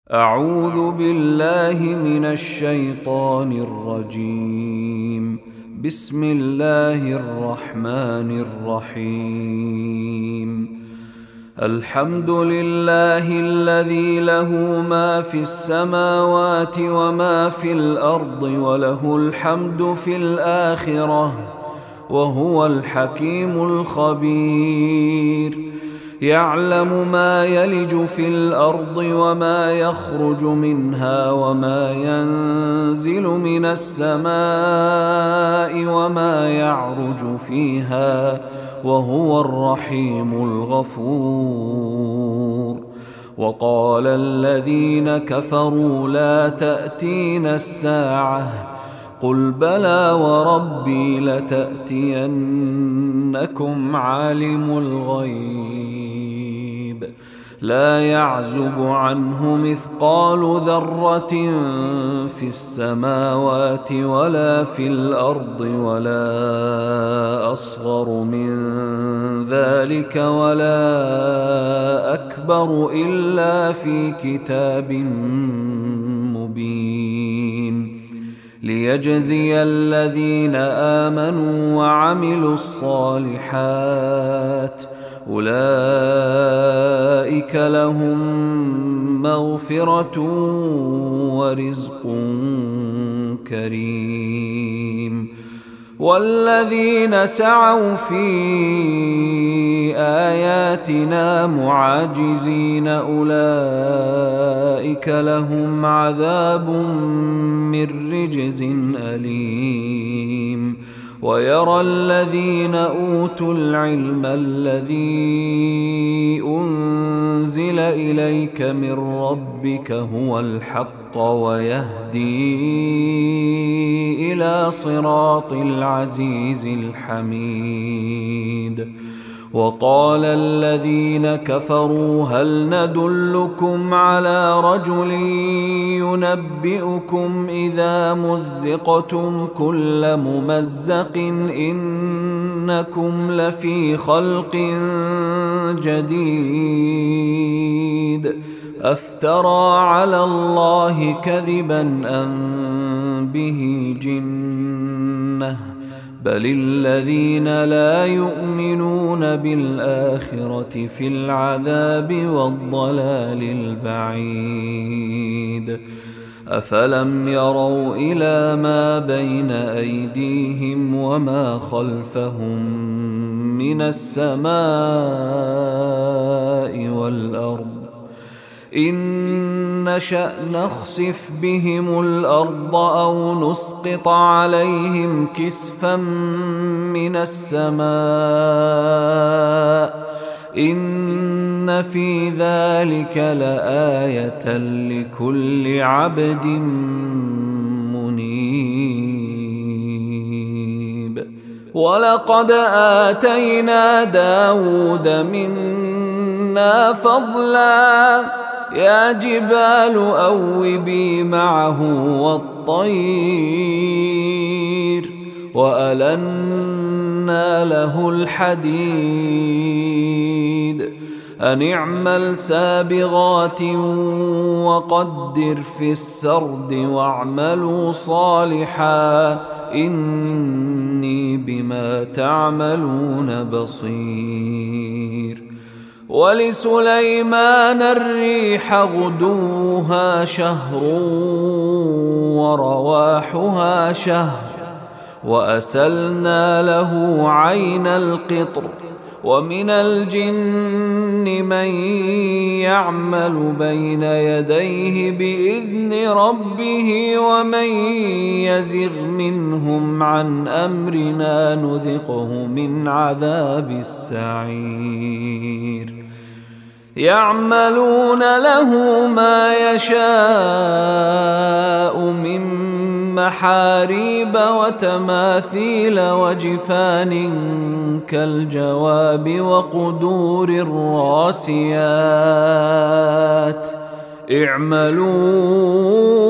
أعوذ بالله من الشيطان الرجيم. بسم الله الرحمن الرحيم. الحمد لله الذي له ما في السماوات وما في الأرض وله الحمد في الآخرة وهو الحكيم الخبير. يعلم ما يلج في الأرض وما يخرج منها وما ينزل من السماء وما يعرج فيها وهو الرحيم الغفور. وقال الذين كفروا لا تأتينا الساعة قل بلى وربي لتأتينكم عالم الغيب لا يعزب عنه مثقال ذرة في السماوات ولا في الأرض ولا أصغر من ذلك ولا أكبر إلا في كتاب مبين ليجزي الذين آمنوا وعملوا الصالحات أولئك لهم مغفرة ورزق كريم. والذين سعوا في آياتنا معاجزين أولئك لهم عذاب من رجز أليم. ويرى الذين أوتوا العلم الذي أنزل إليك من ربك هو الحق ويهدي إلى صراط العزيز الحميد. وقال الذين كفروا هل ندلكم على رجل ينبئكم إذا مزقتم كل ممزق إنكم لفي خلق جديد أفترى على الله كذبا أم به جنة بل الذين لا يؤمنون بالآخرة في العذاب والضلال البعيد. أفلم يروا إلى ما بين أيديهم وما خلفهم من السماء والأرض إن نشأ نخسف بهم الأرض أو نسقط عليهم كسفا من السماء إن في ذلك لآية لكل عبد منيب. ولقد آتينا داود منا فضلا يا جبال أوبي معه والطير وألنا له الحديد أن اعمل سابغات وقدر في السرد واعملوا صالحا إني بما تعملون بصير. ولسليمان الريح غدوها شهر ورواحها شهر وأسلنا له عين القطر ومن الجن من يعمل بين يديه بإذن ربه ومن يزغ منهم عن أمرنا نذقه من عذاب السعير. يعملون له ما يشاء من محاريب وتماثيل وجفان كالجواب وقدور الراسيات اعملوا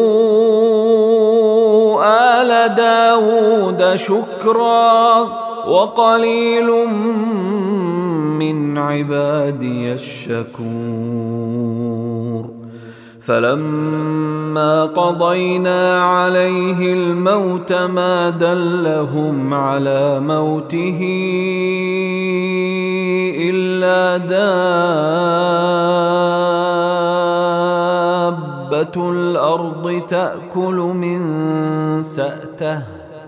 آل داود شكرا وقليل من عبادي الشكور فلما قضينا عليه الموت ما دلهم على موته إلا دابة الأرض تأكل من سأته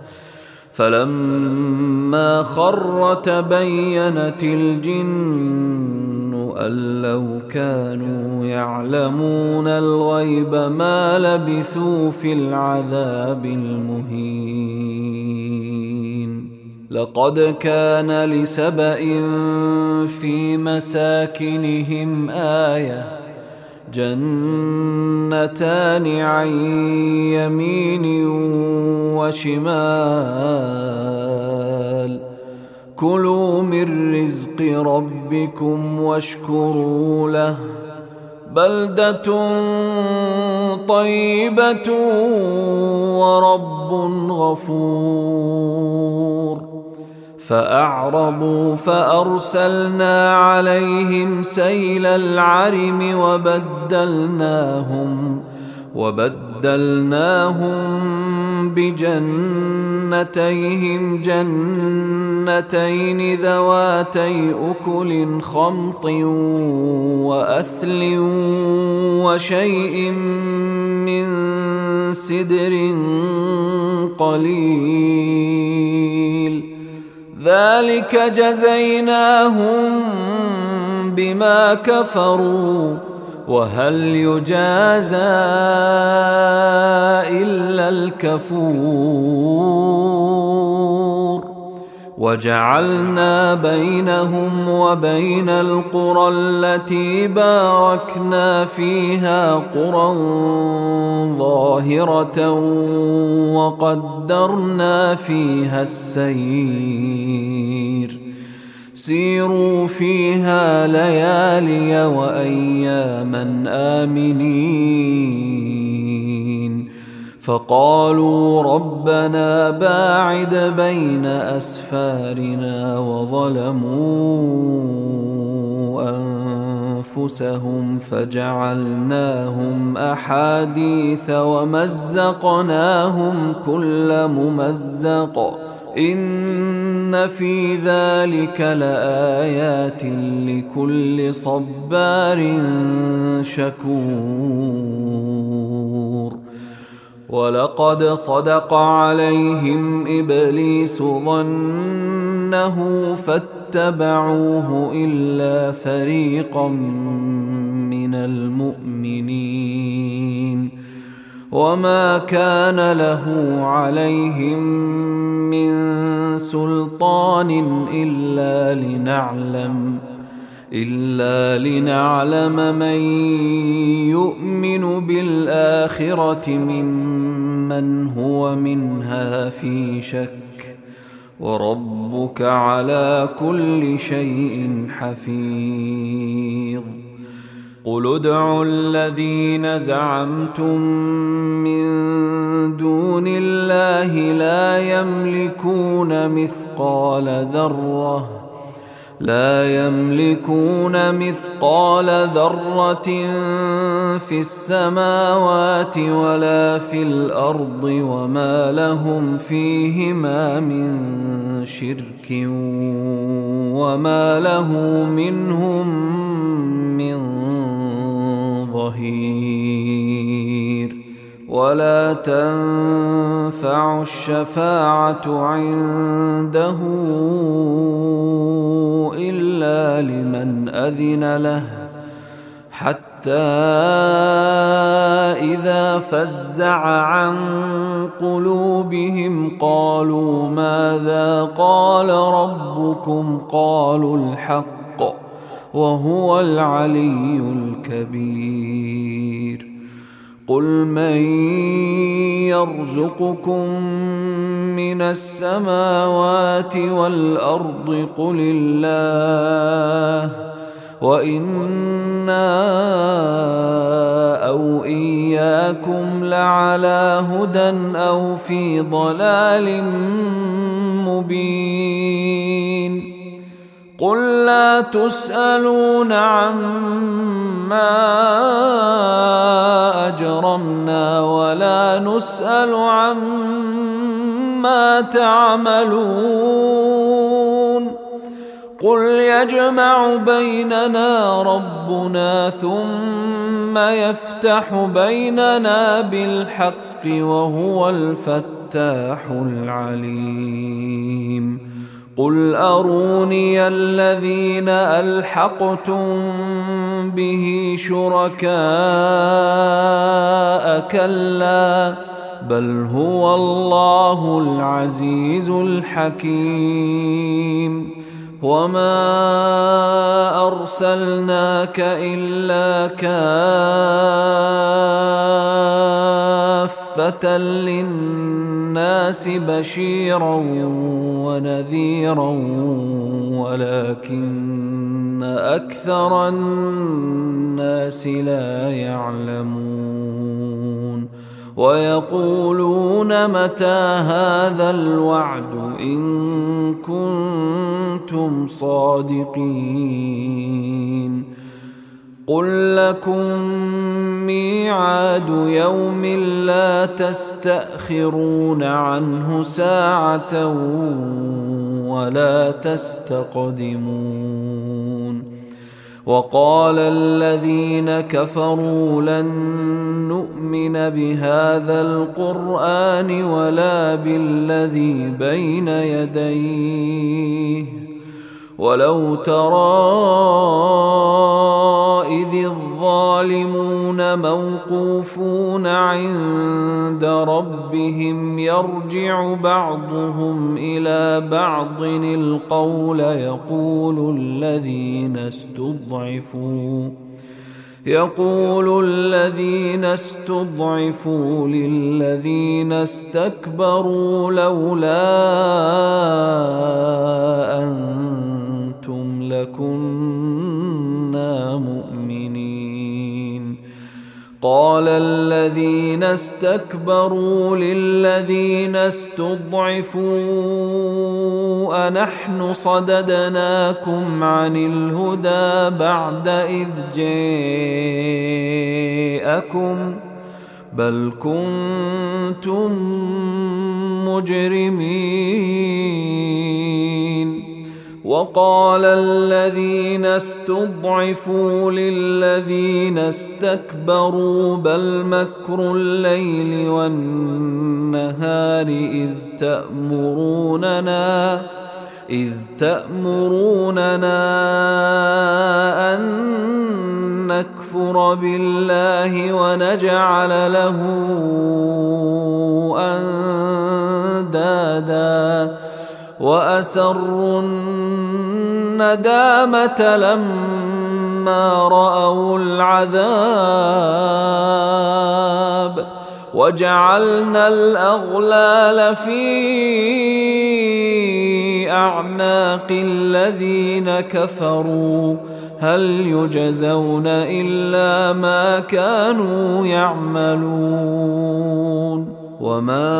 فلما خر تبينت الجن أن لو كانوا يعلمون الغيب ما لبثوا في العذاب المهين. لقد كان لسبإ في مساكنهم آية جنتان عن يمين وشمال كلوا من رزق ربكم واشكروا له بلدة طيبة ورب غفور. فأعرضوا فأرسلنا عليهم سيل العرم وبدلناهم بجنتيهم جنتين ذواتي أكل خمط وأثل وشيء من سدر قليل ذلك جزيناهم بما كفروا وهل يجازى إلا الكفور. وجعلنا بينهم وبين القرى التي باركنا فيها قرى ظاهرة وقدرنا فيها السير سيروا فيها ليالي وأياما آمنين. فقالوا ربنا باعد بين أسفارنا وظلموا أنفسهم فجعلناهم أحاديث ومزقناهم كل ممزق إن في ذلك لآيات لكل صبار شكور. ولقد صدق عليهم إبليس ظنه فاتبعوه إلا فريقا من المؤمنين وما كان له عليهم من سلطان إلا لنعلم من يؤمن بالآخرة ممن هو منها في شك وربك على كل شيء حفيظ. قل ادعوا الذين زعمتم من دون الله لا يملكون مثقال ذرة في السماوات ولا في الأرض وما لهم فيهما من شرك وما له منهم من ظهير. ولا تنفع الشفاعة عنده إلا لمن أذن له حتى إذا فزع عن قلوبهم قالوا ماذا قال ربكم قالوا الحق وهو العلي الكبير. قل من يرزقكم من السماوات والأرض قل الله وإنا أو إياكم لعلى هدى أو في ضلال مبين. قل لا تسألون عما أجرمنا ولا نسأل عما تعملون قل يجمع بيننا ربنا ثم يفتح بيننا بالحق وهو الفتاح العليم قل أروني الذين ألحقتم به شركاء كلا بل هو الله العزيز الحكيم وما أرسلناك إلا كافة للناس بشيرا ونذيرا ولكن أكثر الناس لا يعلمون ويقولون متى هذا الوعد إن كنتم صادقين قل لكم ميعاد يوم لا تستأخرون عنه ساعة ولا تستقدمون وقال الذين كفروا لن نؤمن بهذا القرآن ولا بالذي بين يديه ولو ترى إذ الظالمون موقوفون عند ربهم يرجع بعضهم إلى بعض القول يقول الذين استضعفوا للذين استكبروا لولا أنتم لكنا مؤمنين قال الذين استكبروا للذين استضعفوا أنحن صددناكم عن الهدى بعد إذ جاءكم بل كنتم مجرمين وقال الذين استضعفوا للذين استكبروا بل مكر الليل والنهار إذ تأمروننا أن نكفر بالله ونجعل له أندادا وأسروا الندامة لما رأوا العذاب وجعلنا الأغلال في أعناق الذين كفروا هل يجزون إلا ما كانوا يعملون وما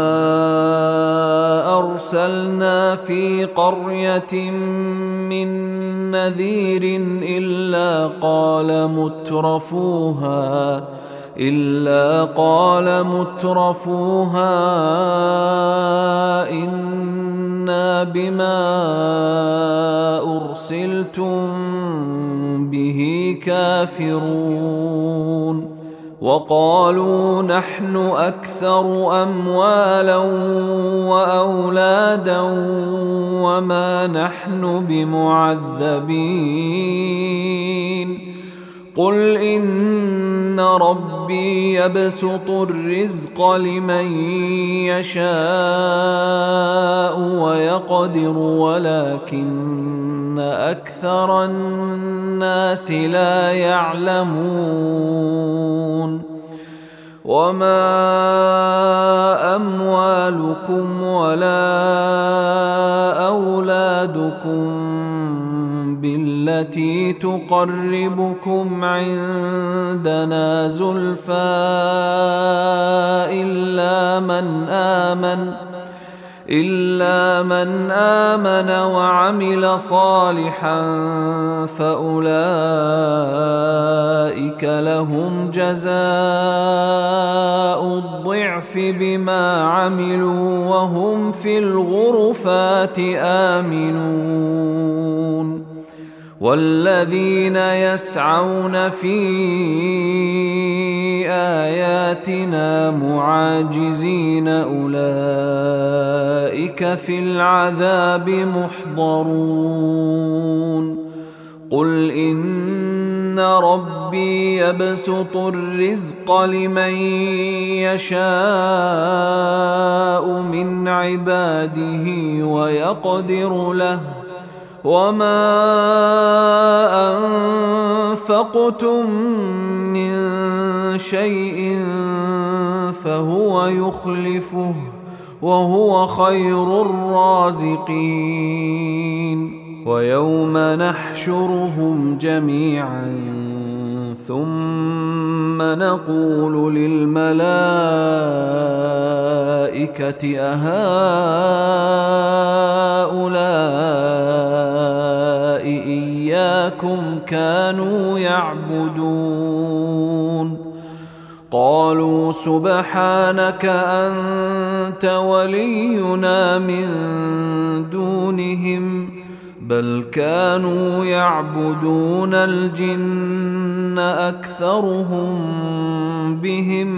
أرسلنا في قرية من نذير إلا قال مترفوها إنا بما أرسلتم به كافرون وقالوا نحن أكثر أموالا وأولادا وما نحن بمعذبين قل إن ربي يبسط الرزق لمن يشاء ويقدر ولكن أكثر الناس لا يعلمون وما أموالكم ولا أولادكم بالتي تقربكم عندنا إلا من آمن وعمل صالحا فأولئك لهم جزاء الضعف بما عملوا وهم في الغرفات آمنون. والذين يسعون في آياتنا معاجزين أولئك في العذاب محضرون. قل إن ربي يبسط الرزق لمن يشاء من عباده ويقدر له وما أنفقتم من شيء فهو يخلفه وهو خير الرازقين. ويوم نحشرهم جميعا ثم نقول للملائكة أهؤلاء إياكم كانوا يعبدون؟ قالوا سبحانك أنت ولينا من دونهم بل كانوا يعبدون الجن أكثرهم بهم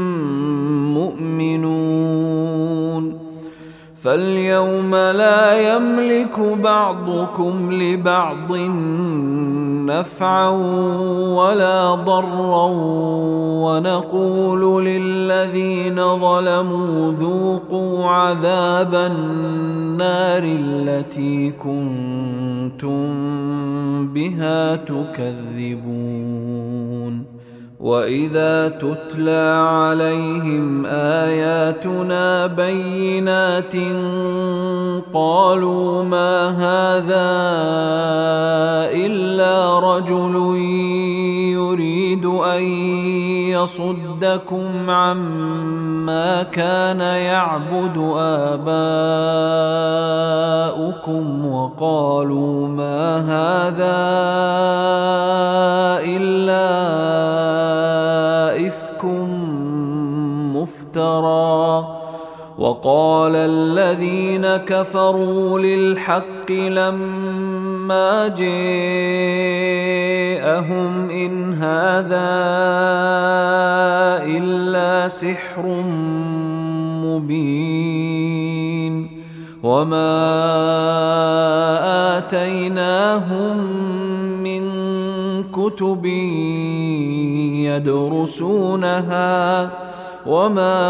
مؤمنون. فاليوم لا يملك بعضكم لبعض نفعا ولا ضرا ونقول للذين ظلموا ذوقوا عذاب النار التي كنتم بها تكذبون. وإذا تتلى عليهم آياتنا بينات قالوا ما هذا إلا رجل يريد أن يصدكم عما كان يعبد آباؤكم وقالوا ما هذا إلا إفك مفترى. وقال الذين كفروا للحق لما جاءهم إن هذا إلا سحر مبين. وما آتيناهم من كتب يدرسونها وما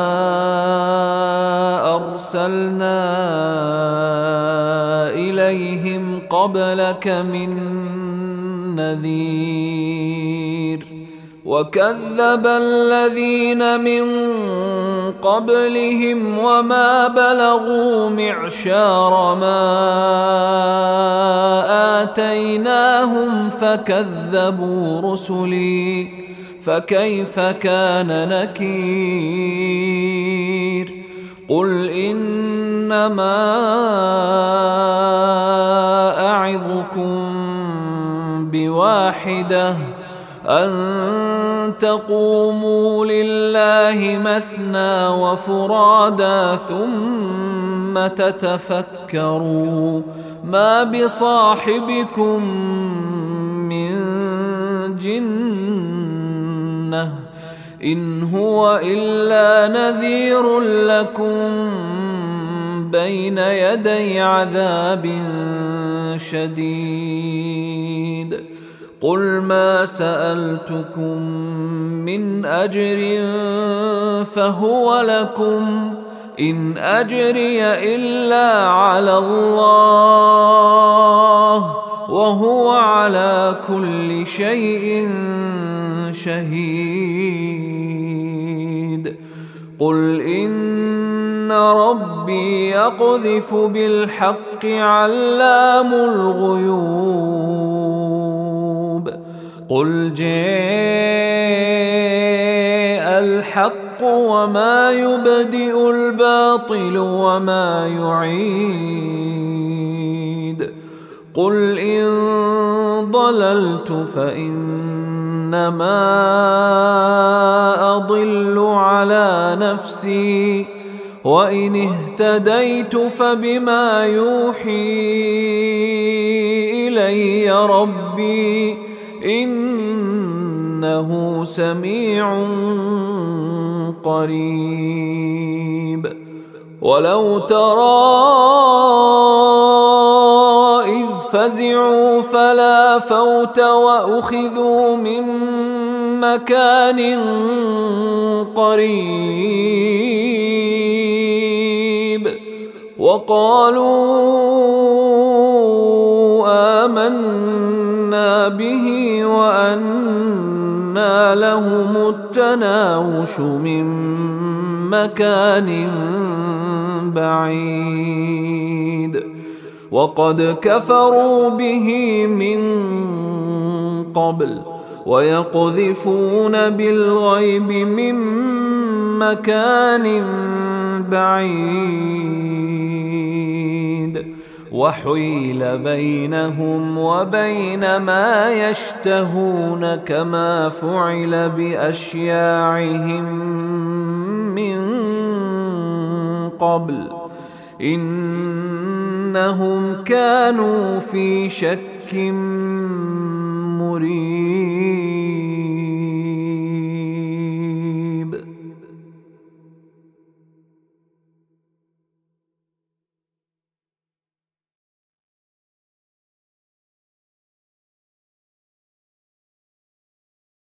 أرسلنا إليهم قبلك من نذير. وكذب الذين من قبلهم وما بلغوا معشار ما آتيناهم فكذبوا رسلي فكيف كان نكير. قل إنما أعظكم بواحدة أن تقوموا لله مثنى وفرادا ثم تتفكروا ما بصاحبكم من جنة إن هو إلا نذير لكم بين يدي عذاب شديد. قل ما سألتكم من أجر فهو لكم إن أجري إلا على الله وهو على كل شيء شهيد. قل إن ربي يقذف بالحق علام الغيوب. قل جاء الحق وما يبدئ الباطل وما يعيد. قل إن ضللت فإنما أضل على نفسي وإن اهتديت فبما يوحي إلي ربي إنه سميع قريب. ولو ترى إذ فزعوا فلا فوت وأخذوا من مكان قريب وقالوا آمنا به وأنى لهم التناوش من مكان بعيد وقد كفروا به من قبل ويقذفون بالغيب من مكان بعيد وحيل بينهم وبين ما يشتهون كما فعل بأشياعهم من قبل إنهم كانوا في شك مريب.